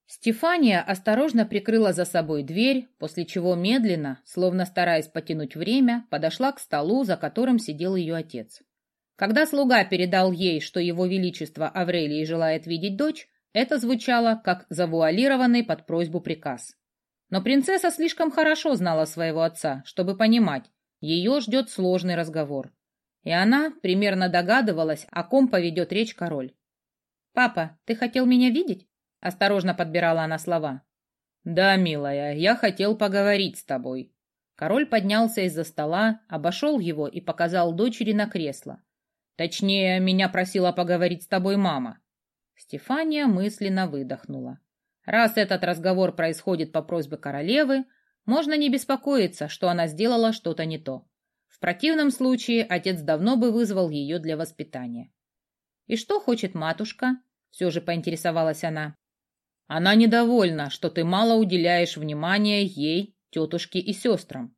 Стефания осторожно прикрыла за собой дверь, после чего медленно, словно стараясь потянуть время, подошла к столу, за которым сидел ее отец. Когда слуга передал ей, что его величество Аврелий желает видеть дочь, это звучало как завуалированный под просьбу приказ. Но принцесса слишком хорошо знала своего отца, чтобы понимать, ее ждет сложный разговор. И она примерно догадывалась, о ком поведет речь король. «Папа, ты хотел меня видеть?» — осторожно подбирала она слова. «Да, милая, я хотел поговорить с тобой». Король поднялся из-за стола, обошел его и показал дочери на кресло. «Точнее, меня просила поговорить с тобой мама». Стефания мысленно выдохнула. Раз этот разговор происходит по просьбе королевы, можно не беспокоиться, что она сделала что-то не то. В противном случае отец давно бы вызвал ее для воспитания. «И что хочет матушка?» — все же поинтересовалась она. «Она недовольна, что ты мало уделяешь внимания ей, тетушке и сестрам.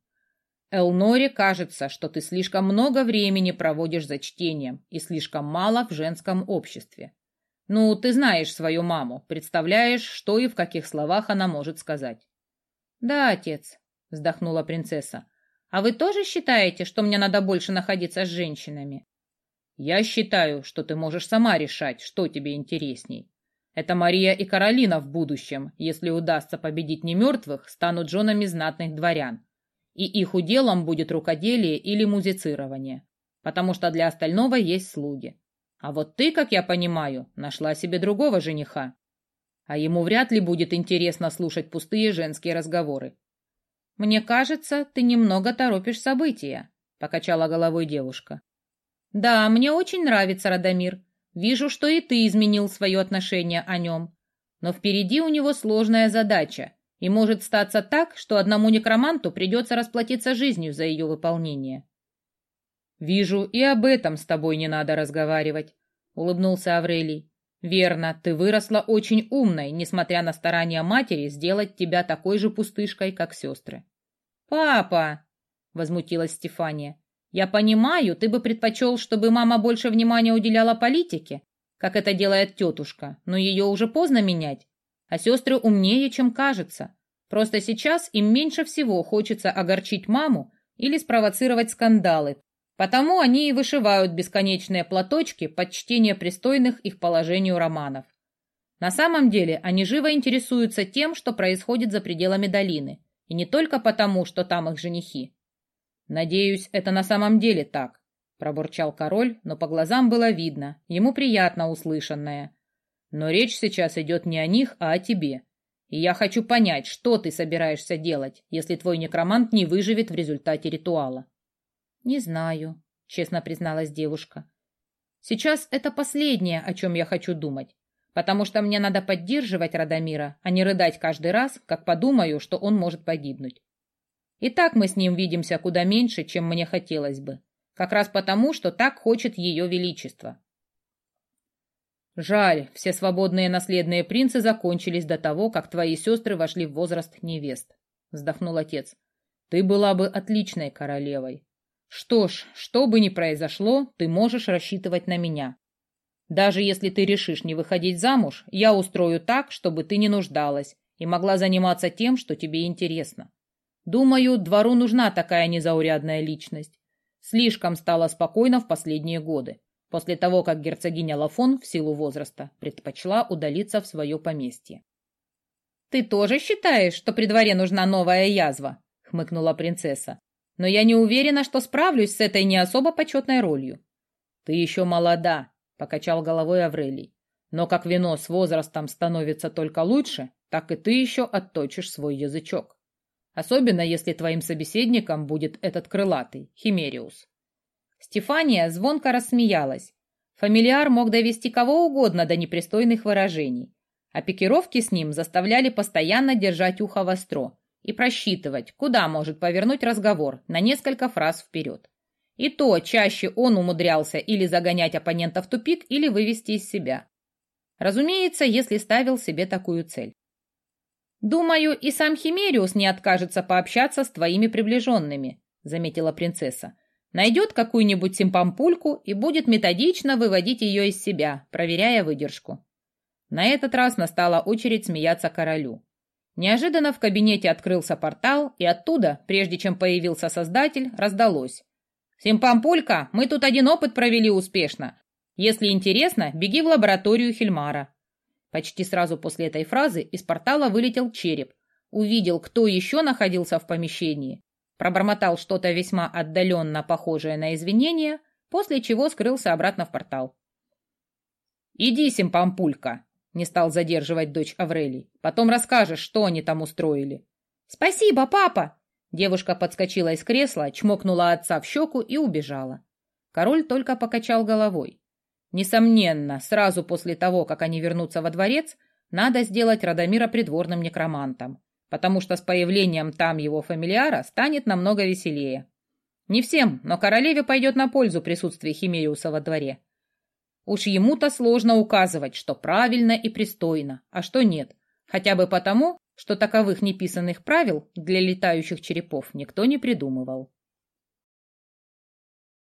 Элноре кажется, что ты слишком много времени проводишь за чтением и слишком мало в женском обществе. Ну, ты знаешь свою маму, представляешь, что и в каких словах она может сказать». «Да, отец», — вздохнула принцесса. «А вы тоже считаете, что мне надо больше находиться с женщинами?» «Я считаю, что ты можешь сама решать, что тебе интересней. Это Мария и Каролина в будущем, если удастся победить немертвых, станут женами знатных дворян. И их уделом будет рукоделие или музицирование, потому что для остального есть слуги. А вот ты, как я понимаю, нашла себе другого жениха. А ему вряд ли будет интересно слушать пустые женские разговоры». «Мне кажется, ты немного торопишь события», — покачала головой девушка. «Да, мне очень нравится Радомир. Вижу, что и ты изменил свое отношение о нем. Но впереди у него сложная задача, и может статься так, что одному некроманту придется расплатиться жизнью за ее выполнение». «Вижу, и об этом с тобой не надо разговаривать», — улыбнулся Аврелий. «Верно, ты выросла очень умной, несмотря на старания матери сделать тебя такой же пустышкой, как сестры». «Папа!» — возмутилась Стефания. «Я понимаю, ты бы предпочел, чтобы мама больше внимания уделяла политике, как это делает тетушка, но ее уже поздно менять, а сестры умнее, чем кажется. Просто сейчас им меньше всего хочется огорчить маму или спровоцировать скандалы, потому они и вышивают бесконечные платочки под чтение пристойных их положению романов. На самом деле они живо интересуются тем, что происходит за пределами долины, и не только потому, что там их женихи». «Надеюсь, это на самом деле так», — пробурчал король, но по глазам было видно, ему приятно услышанное. «Но речь сейчас идет не о них, а о тебе. И я хочу понять, что ты собираешься делать, если твой некромант не выживет в результате ритуала». «Не знаю», — честно призналась девушка. «Сейчас это последнее, о чем я хочу думать, потому что мне надо поддерживать Радомира, а не рыдать каждый раз, как подумаю, что он может погибнуть. И так мы с ним видимся куда меньше, чем мне хотелось бы. Как раз потому, что так хочет ее величество». «Жаль, все свободные наследные принцы закончились до того, как твои сестры вошли в возраст невест», — вздохнул отец. «Ты была бы отличной королевой. Что ж, что бы ни произошло, ты можешь рассчитывать на меня. Даже если ты решишь не выходить замуж, я устрою так, чтобы ты не нуждалась и могла заниматься тем, что тебе интересно. Думаю, двору нужна такая незаурядная личность. Слишком стало спокойно в последние годы, после того, как герцогиня Лафон в силу возраста предпочла удалиться в свое поместье». «Ты тоже считаешь, что при дворе нужна новая язва?» — хмыкнула принцесса. «Но я не уверена, что справлюсь с этой не особо почетной ролью». «Ты еще молода», — покачал головой Аврелий. «Но как вино с возрастом становится только лучше, так и ты еще отточишь свой язычок. Особенно, если твоим собеседником будет этот крылатый, Химериус». Стефания звонко рассмеялась. Фамильяр мог довести кого угодно до непристойных выражений, а пикировки с ним заставляли постоянно держать ухо востро и просчитывать, куда может повернуть разговор на несколько фраз вперед. И то чаще он умудрялся или загонять оппонента в тупик, или вывести из себя. Разумеется, если ставил себе такую цель. «Думаю, и сам Химериус не откажется пообщаться с твоими приближенными», — заметила принцесса. «Найдет какую-нибудь симпампульку и будет методично выводить ее из себя, проверяя выдержку». На этот раз настала очередь смеяться королю. Неожиданно в кабинете открылся портал, и оттуда, прежде чем появился создатель, раздалось: «Симпампулька, мы тут один опыт провели успешно. Если интересно, беги в лабораторию Хельмара». Почти сразу после этой фразы из портала вылетел череп, увидел, кто еще находился в помещении, пробормотал что-то весьма отдаленно похожее на извинения, после чего скрылся обратно в портал. «Иди, Симпампулька», — не стал задерживать дочь Аврелий. «Потом расскажешь, что они там устроили». «Спасибо, папа!» Девушка подскочила из кресла, чмокнула отца в щеку и убежала. Король только покачал головой. Несомненно, сразу после того, как они вернутся во дворец, надо сделать Радомира придворным некромантом, потому что с появлением там его фамильяра станет намного веселее. Не всем, но королеве пойдет на пользу присутствие Химериуса во дворе. Уж ему-то сложно указывать, что правильно и пристойно, а что нет, хотя бы потому, что таковых неписанных правил для летающих черепов никто не придумывал.